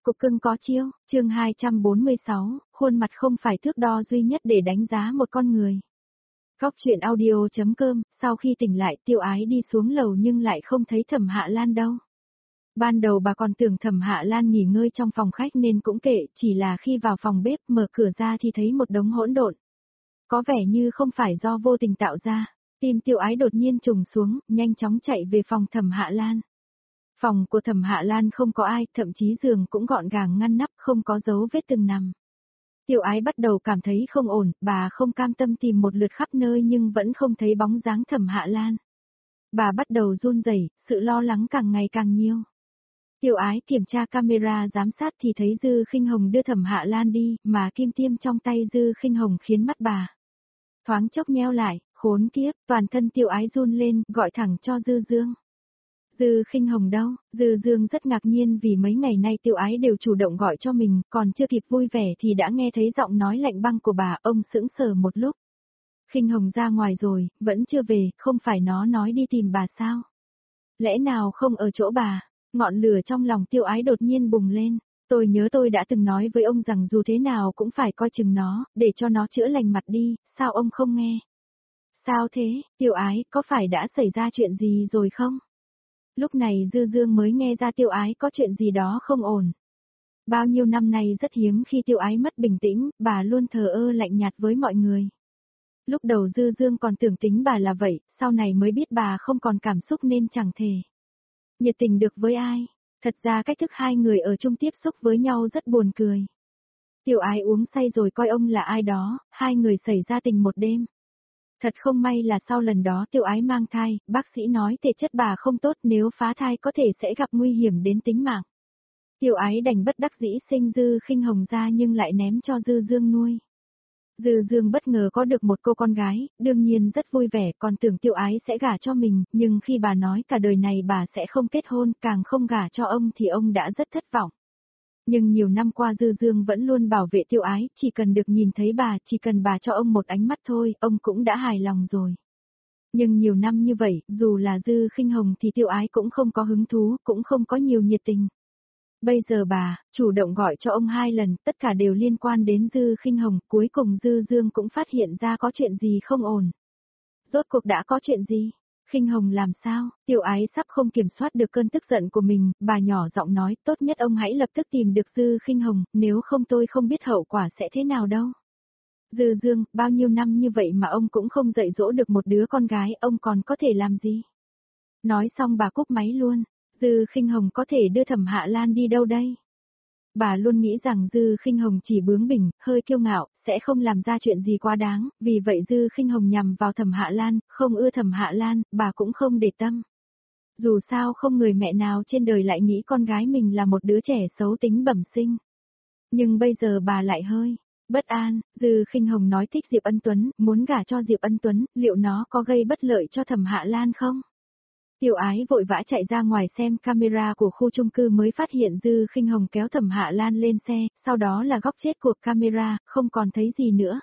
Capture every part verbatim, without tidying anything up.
cục cưng có chiêu, chương hai trăm bốn mươi sáu, khuôn mặt không phải thước đo duy nhất để đánh giá một con người. Góc truyện audio.com, sau khi tỉnh lại Tiêu Ái đi xuống lầu nhưng lại không thấy Thẩm Hạ Lan đâu. Ban đầu bà còn tưởng Thẩm Hạ Lan nghỉ ngơi trong phòng khách nên cũng kệ, chỉ là khi vào phòng bếp mở cửa ra thì thấy một đống hỗn độn. Có vẻ như không phải do vô tình tạo ra, tim Tiêu Ái đột nhiên trùng xuống, nhanh chóng chạy về phòng Thẩm Hạ Lan. Phòng của Thẩm Hạ Lan không có ai, thậm chí giường cũng gọn gàng ngăn nắp, không có dấu vết từng nằm. Tiêu Ái bắt đầu cảm thấy không ổn, bà không cam tâm tìm một lượt khắp nơi nhưng vẫn không thấy bóng dáng Thẩm Hạ Lan. Bà bắt đầu run rẩy, sự lo lắng càng ngày càng nhiều. Tiêu Ái kiểm tra camera giám sát thì thấy Dư Khinh Hồng đưa Thẩm Hạ Lan đi, mà kim tiêm trong tay Dư Khinh Hồng khiến mắt bà thoáng chốc nheo lại, khốn kiếp, toàn thân Tiêu Ái run lên, gọi thẳng cho Dư Dương. Dư Khinh Hồng đâu? Dư Dương rất ngạc nhiên vì mấy ngày nay Tiêu Ái đều chủ động gọi cho mình, còn chưa kịp vui vẻ thì đã nghe thấy giọng nói lạnh băng của bà, ông sững sờ một lúc. Khinh Hồng ra ngoài rồi, vẫn chưa về, không phải nó nói đi tìm bà sao? Lẽ nào không ở chỗ bà? Ngọn lửa trong lòng Tiêu Ái đột nhiên bùng lên. Tôi nhớ tôi đã từng nói với ông rằng dù thế nào cũng phải coi chừng nó, để cho nó chữa lành mặt đi, sao ông không nghe? Sao thế, Tiêu Ái, có phải đã xảy ra chuyện gì rồi không? Lúc này Dư Dương mới nghe ra Tiêu Ái có chuyện gì đó không ổn. Bao nhiêu năm nay rất hiếm khi Tiêu Ái mất bình tĩnh, bà luôn thờ ơ lạnh nhạt với mọi người. Lúc đầu Dư Dương còn tưởng tính bà là vậy, sau này mới biết bà không còn cảm xúc nên chẳng thể nhiệt tình được với ai. Thật ra cách thức hai người ở chung tiếp xúc với nhau rất buồn cười. Tiêu Ái uống say rồi coi ông là ai đó, hai người xảy ra tình một đêm. Thật không may là sau lần đó Tiêu Ái mang thai, bác sĩ nói thể chất bà không tốt, nếu phá thai có thể sẽ gặp nguy hiểm đến tính mạng. Tiêu Ái đành bất đắc dĩ sinh Dư Khinh Hồng ra nhưng lại ném cho Dư Dương nuôi. Dư Dương bất ngờ có được một cô con gái, đương nhiên rất vui vẻ, còn tưởng Tiêu Ái sẽ gả cho mình, nhưng khi bà nói cả đời này bà sẽ không kết hôn, càng không gả cho ông thì ông đã rất thất vọng. Nhưng nhiều năm qua Dư Dương vẫn luôn bảo vệ Tiêu Ái, chỉ cần được nhìn thấy bà, chỉ cần bà cho ông một ánh mắt thôi, ông cũng đã hài lòng rồi. Nhưng nhiều năm như vậy, dù là Dư Khinh Hồng thì Tiêu Ái cũng không có hứng thú, cũng không có nhiều nhiệt tình. Bây giờ bà, chủ động gọi cho ông hai lần, tất cả đều liên quan đến Dư Khinh Hồng, cuối cùng Dư Dương cũng phát hiện ra có chuyện gì không ổn. Rốt cuộc đã có chuyện gì? Khinh Hồng làm sao? Tiêu Ái sắp không kiểm soát được cơn tức giận của mình, bà nhỏ giọng nói, tốt nhất ông hãy lập tức tìm được Dư Khinh Hồng, nếu không tôi không biết hậu quả sẽ thế nào đâu. Dư Dương, bao nhiêu năm như vậy mà ông cũng không dạy dỗ được một đứa con gái, ông còn có thể làm gì? Nói xong bà cúp máy luôn. Dư Khinh Hồng có thể đưa Thẩm Hạ Lan đi đâu đây? Bà luôn nghĩ rằng Dư Khinh Hồng chỉ bướng bỉnh, hơi kiêu ngạo, sẽ không làm ra chuyện gì quá đáng, vì vậy Dư Khinh Hồng nhằm vào Thẩm Hạ Lan, không ưa Thẩm Hạ Lan, bà cũng không để tâm. Dù sao không người mẹ nào trên đời lại nghĩ con gái mình là một đứa trẻ xấu tính bẩm sinh. Nhưng bây giờ bà lại hơi bất an. Dư Khinh Hồng nói thích Diệp Ân Tuấn, muốn gả cho Diệp Ân Tuấn, liệu nó có gây bất lợi cho Thẩm Hạ Lan không? Tiêu Ái vội vã chạy ra ngoài xem camera của khu chung cư mới phát hiện Dư Khinh Hồng kéo Thẩm Hạ Lan lên xe, sau đó là góc chết của camera, không còn thấy gì nữa.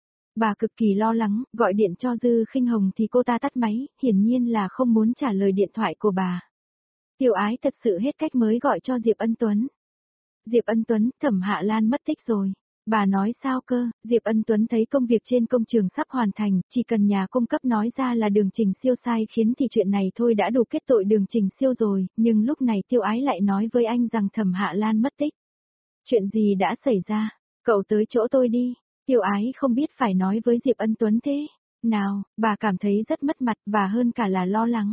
Bà cực kỳ lo lắng, gọi điện cho Dư Khinh Hồng thì cô ta tắt máy, hiển nhiên là không muốn trả lời điện thoại của bà. Tiêu Ái thật sự hết cách mới gọi cho Diệp Ân Tuấn. Diệp Ân Tuấn, Thẩm Hạ Lan mất tích rồi. Bà nói sao cơ? Diệp Ân Tuấn thấy công việc trên công trường sắp hoàn thành, chỉ cần nhà cung cấp nói ra là Đường Trình Siêu sai khiến thì chuyện này thôi đã đủ kết tội Đường Trình Siêu rồi, nhưng lúc này Tiêu Ái lại nói với anh rằng Thẩm Hạ Lan mất tích. Chuyện gì đã xảy ra? Cậu tới chỗ tôi đi. Tiêu Ái không biết phải nói với Diệp Ân Tuấn thế nào, bà cảm thấy rất mất mặt và hơn cả là lo lắng.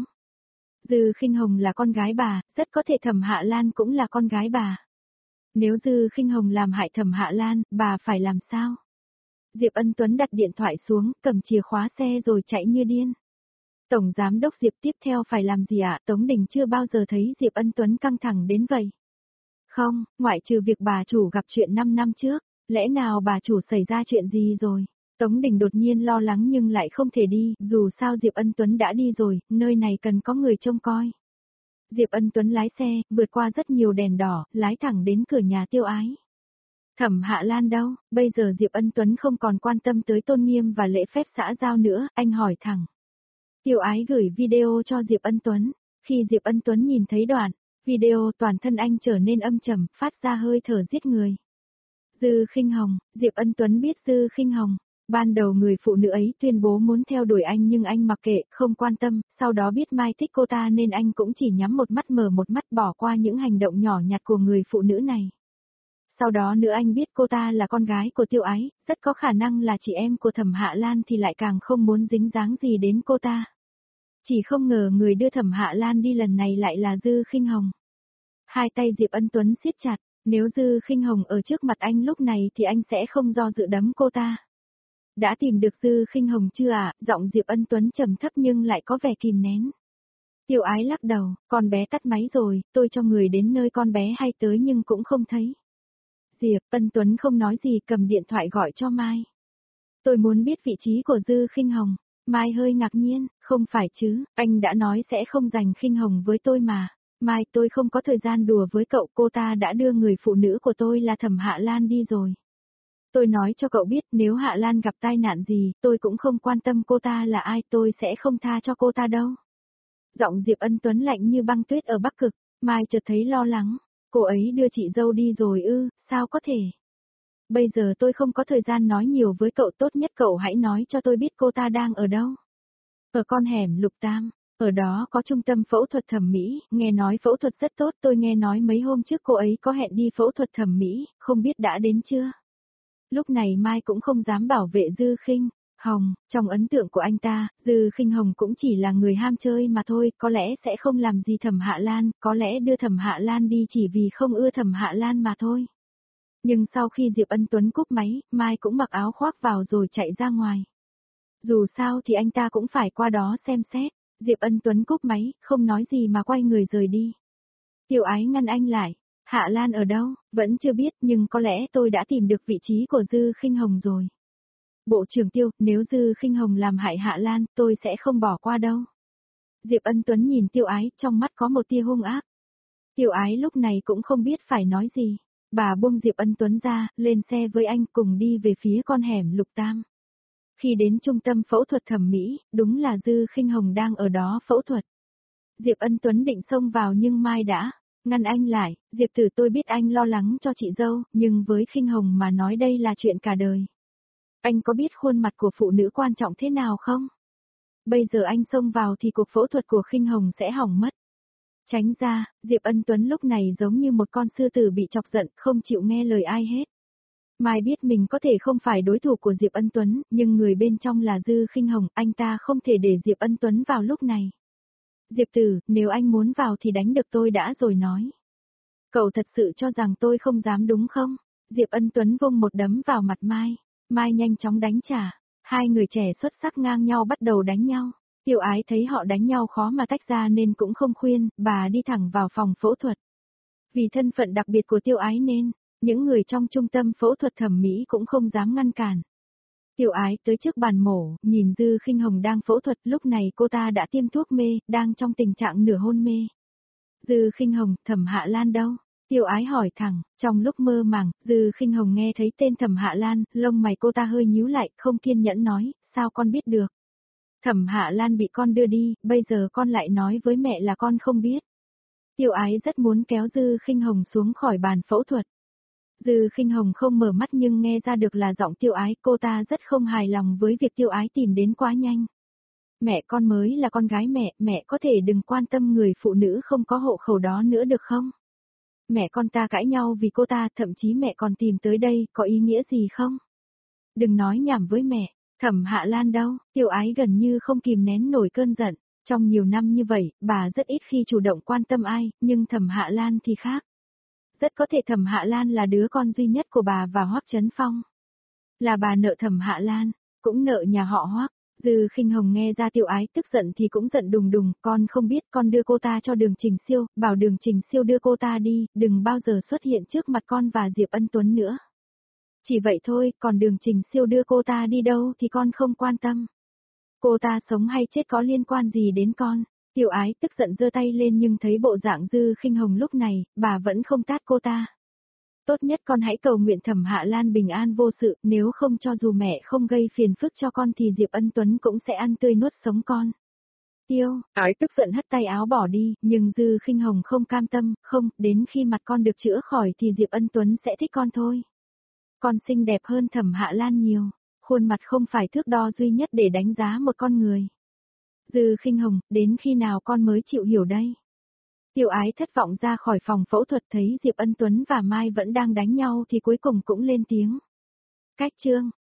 Dư Khinh Hồng là con gái bà, rất có thể Thẩm Hạ Lan cũng là con gái bà. Nếu Dư Khinh Hồng làm hại Thẩm Hạ Lan, bà phải làm sao? Diệp Ân Tuấn đặt điện thoại xuống, cầm chìa khóa xe rồi chạy như điên. Tổng Giám đốc Diệp tiếp theo phải làm gì ạ? Tống Đình chưa bao giờ thấy Diệp Ân Tuấn căng thẳng đến vậy. Không, ngoại trừ việc bà chủ gặp chuyện năm năm trước, lẽ nào bà chủ xảy ra chuyện gì rồi? Tống Đình đột nhiên lo lắng nhưng lại không thể đi, dù sao Diệp Ân Tuấn đã đi rồi, nơi này cần có người trông coi. Diệp Ân Tuấn lái xe, vượt qua rất nhiều đèn đỏ, lái thẳng đến cửa nhà Tiêu Ái. Thẩm Hạ Lan đâu? Bây giờ Diệp Ân Tuấn không còn quan tâm tới tôn nghiêm và lễ phép xã giao nữa, anh hỏi thẳng. Tiêu Ái gửi video cho Diệp Ân Tuấn. Khi Diệp Ân Tuấn nhìn thấy đoạn Video toàn thân anh trở nên âm trầm, phát ra hơi thở giết người. Dư Khinh Hồng, Diệp Ân Tuấn biết Dư Khinh Hồng. Ban đầu người phụ nữ ấy tuyên bố muốn theo đuổi anh nhưng anh mặc kệ, không quan tâm, sau đó biết Mai thích cô ta nên anh cũng chỉ nhắm một mắt mở một mắt bỏ qua những hành động nhỏ nhặt của người phụ nữ này. Sau đó nữa anh biết cô ta là con gái của Tiêu Ái, rất có khả năng là chị em của Thẩm Hạ Lan thì lại càng không muốn dính dáng gì đến cô ta. Chỉ không ngờ người đưa Thẩm Hạ Lan đi lần này lại là Dư Khinh Hồng. Hai tay Diệp Ân Tuấn siết chặt, nếu Dư Khinh Hồng ở trước mặt anh lúc này thì anh sẽ không do dự đấm cô ta. Đã tìm được Dư Khinh Hồng chưa ạ? À? Giọng Diệp Ân Tuấn trầm thấp nhưng lại có vẻ kìm nén. Tiêu Ái lắc đầu, con bé tắt máy rồi, tôi cho người đến nơi con bé hay tới nhưng cũng không thấy. Diệp Ân Tuấn không nói gì, cầm điện thoại gọi cho Mai. Tôi muốn biết vị trí của Dư Khinh Hồng. Mai hơi ngạc nhiên, không phải chứ, anh đã nói sẽ không giành Khinh Hồng với tôi mà. Mai, tôi không có thời gian đùa với cậu, cô ta đã đưa người phụ nữ của tôi là Thẩm Hạ Lan đi rồi. Tôi nói cho cậu biết nếu Hạ Lan gặp tai nạn gì, tôi cũng không quan tâm cô ta là ai, tôi sẽ không tha cho cô ta đâu. Giọng Diệp Ân Tuấn lạnh như băng tuyết ở Bắc Cực, Mai chợt thấy lo lắng, cô ấy đưa chị dâu đi rồi ư, sao có thể? Bây giờ tôi không có thời gian nói nhiều với cậu, tốt nhất cậu hãy nói cho tôi biết cô ta đang ở đâu. Ở con hẻm Lục Tam, ở đó có trung tâm phẫu thuật thẩm mỹ, nghe nói phẫu thuật rất tốt, tôi nghe nói mấy hôm trước cô ấy có hẹn đi phẫu thuật thẩm mỹ, không biết đã đến chưa? Lúc này Mai cũng không dám bảo vệ Dư Khinh Hồng, trong ấn tượng của anh ta, Dư Khinh Hồng cũng chỉ là người ham chơi mà thôi, có lẽ sẽ không làm gì Thẩm Hạ Lan, có lẽ đưa Thẩm Hạ Lan đi chỉ vì không ưa Thẩm Hạ Lan mà thôi. Nhưng sau khi Diệp Ân Tuấn cúp máy, Mai cũng mặc áo khoác vào rồi chạy ra ngoài. Dù sao thì anh ta cũng phải qua đó xem xét, Diệp Ân Tuấn cúp máy, không nói gì mà quay người rời đi. Tiêu Ái ngăn anh lại. Hạ Lan ở đâu, vẫn chưa biết nhưng có lẽ tôi đã tìm được vị trí của Dư Khinh Hồng rồi. Bộ trưởng Tiêu, nếu Dư Khinh Hồng làm hại Hạ Lan, tôi sẽ không bỏ qua đâu. Diệp Ân Tuấn nhìn Tiêu Ái, trong mắt có một tia hung ác. Tiêu Ái lúc này cũng không biết phải nói gì. Bà buông Diệp Ân Tuấn ra, lên xe với anh cùng đi về phía con hẻm Lục Tam. Khi đến trung tâm phẫu thuật thẩm mỹ, đúng là Dư Khinh Hồng đang ở đó phẫu thuật. Diệp Ân Tuấn định xông vào nhưng Mai đã ngăn anh lại. Diệp Tử, tôi biết anh lo lắng cho chị dâu, nhưng với Khinh Hồng mà nói đây là chuyện cả đời. Anh có biết khuôn mặt của phụ nữ quan trọng thế nào không? Bây giờ anh xông vào thì cuộc phẫu thuật của Khinh Hồng sẽ hỏng mất. Tránh ra, Diệp Ân Tuấn lúc này giống như một con sư tử bị chọc giận, không chịu nghe lời ai hết. Mai biết mình có thể không phải đối thủ của Diệp Ân Tuấn, nhưng người bên trong là Dư Khinh Hồng, anh ta không thể để Diệp Ân Tuấn vào lúc này. Diệp Tử, nếu anh muốn vào thì đánh được tôi đã rồi nói. Cậu thật sự cho rằng tôi không dám đúng không? Diệp Ân Tuấn vung một đấm vào mặt Mai. Mai nhanh chóng đánh trả. Hai người trẻ xuất sắc ngang nhau bắt đầu đánh nhau. Tiêu Ái thấy họ đánh nhau khó mà tách ra nên cũng không khuyên, bà đi thẳng vào phòng phẫu thuật. Vì thân phận đặc biệt của Tiêu Ái nên, những người trong trung tâm phẫu thuật thẩm mỹ cũng không dám ngăn cản. Tiêu Ái tới trước bàn mổ, nhìn Dư Khinh Hồng đang phẫu thuật, lúc này cô ta đã tiêm thuốc mê, đang trong tình trạng nửa hôn mê. Dư Khinh Hồng, Thẩm Hạ Lan đâu? Tiêu Ái hỏi thẳng, trong lúc mơ màng, Dư Khinh Hồng nghe thấy tên Thẩm Hạ Lan, lông mày cô ta hơi nhíu lại, không kiên nhẫn nói, sao con biết được? Thẩm Hạ Lan bị con đưa đi, bây giờ con lại nói với mẹ là con không biết. Tiêu Ái rất muốn kéo Dư Khinh Hồng xuống khỏi bàn phẫu thuật. Dư Khinh Hồng không mở mắt nhưng nghe ra được là giọng Tiêu Ái, cô ta rất không hài lòng với việc Tiêu Ái tìm đến quá nhanh. Mẹ con mới là con gái mẹ, mẹ có thể đừng quan tâm người phụ nữ không có hộ khẩu đó nữa được không? Mẹ con ta cãi nhau vì cô ta, thậm chí mẹ còn tìm tới đây, có ý nghĩa gì không? Đừng nói nhảm với mẹ, Thẩm Hạ Lan đâu? Tiêu Ái gần như không kìm nén nổi cơn giận. Trong nhiều năm như vậy, bà rất ít khi chủ động quan tâm ai, nhưng Thẩm Hạ Lan thì khác. Rất có thể Thẩm Hạ Lan là đứa con duy nhất của bà và Hoắc Chấn Phong. Là bà nợ Thẩm Hạ Lan, cũng nợ nhà họ Hoắc. Dư Khinh Hồng nghe ra Tiêu Ái tức giận thì cũng giận đùng đùng, con không biết con đưa cô ta cho Đường Trình Siêu, bảo Đường Trình Siêu đưa cô ta đi, đừng bao giờ xuất hiện trước mặt con và Diệp Ân Tuấn nữa. Chỉ vậy thôi, còn Đường Trình Siêu đưa cô ta đi đâu thì con không quan tâm. Cô ta sống hay chết có liên quan gì đến con? Tiêu Ái tức giận giơ tay lên nhưng thấy bộ dạng Dư Khinh Hồng lúc này, bà vẫn không tát cô ta. Tốt nhất con hãy cầu nguyện Thẩm Hạ Lan bình an vô sự, nếu không cho dù mẹ không gây phiền phức cho con thì Diệp Ân Tuấn cũng sẽ ăn tươi nuốt sống con. Tiêu, ái tức giận hất tay áo bỏ đi, nhưng Dư Khinh Hồng không cam tâm, không, đến khi mặt con được chữa khỏi thì Diệp Ân Tuấn sẽ thích con thôi. Con xinh đẹp hơn Thẩm Hạ Lan nhiều, khuôn mặt không phải thước đo duy nhất để đánh giá một con người. Dư Khinh Hồng, đến khi nào con mới chịu hiểu đây? Tiêu ái thất vọng ra khỏi phòng phẫu thuật thấy Diệp Ân Tuấn và Mai vẫn đang đánh nhau thì cuối cùng cũng lên tiếng. Cách chương,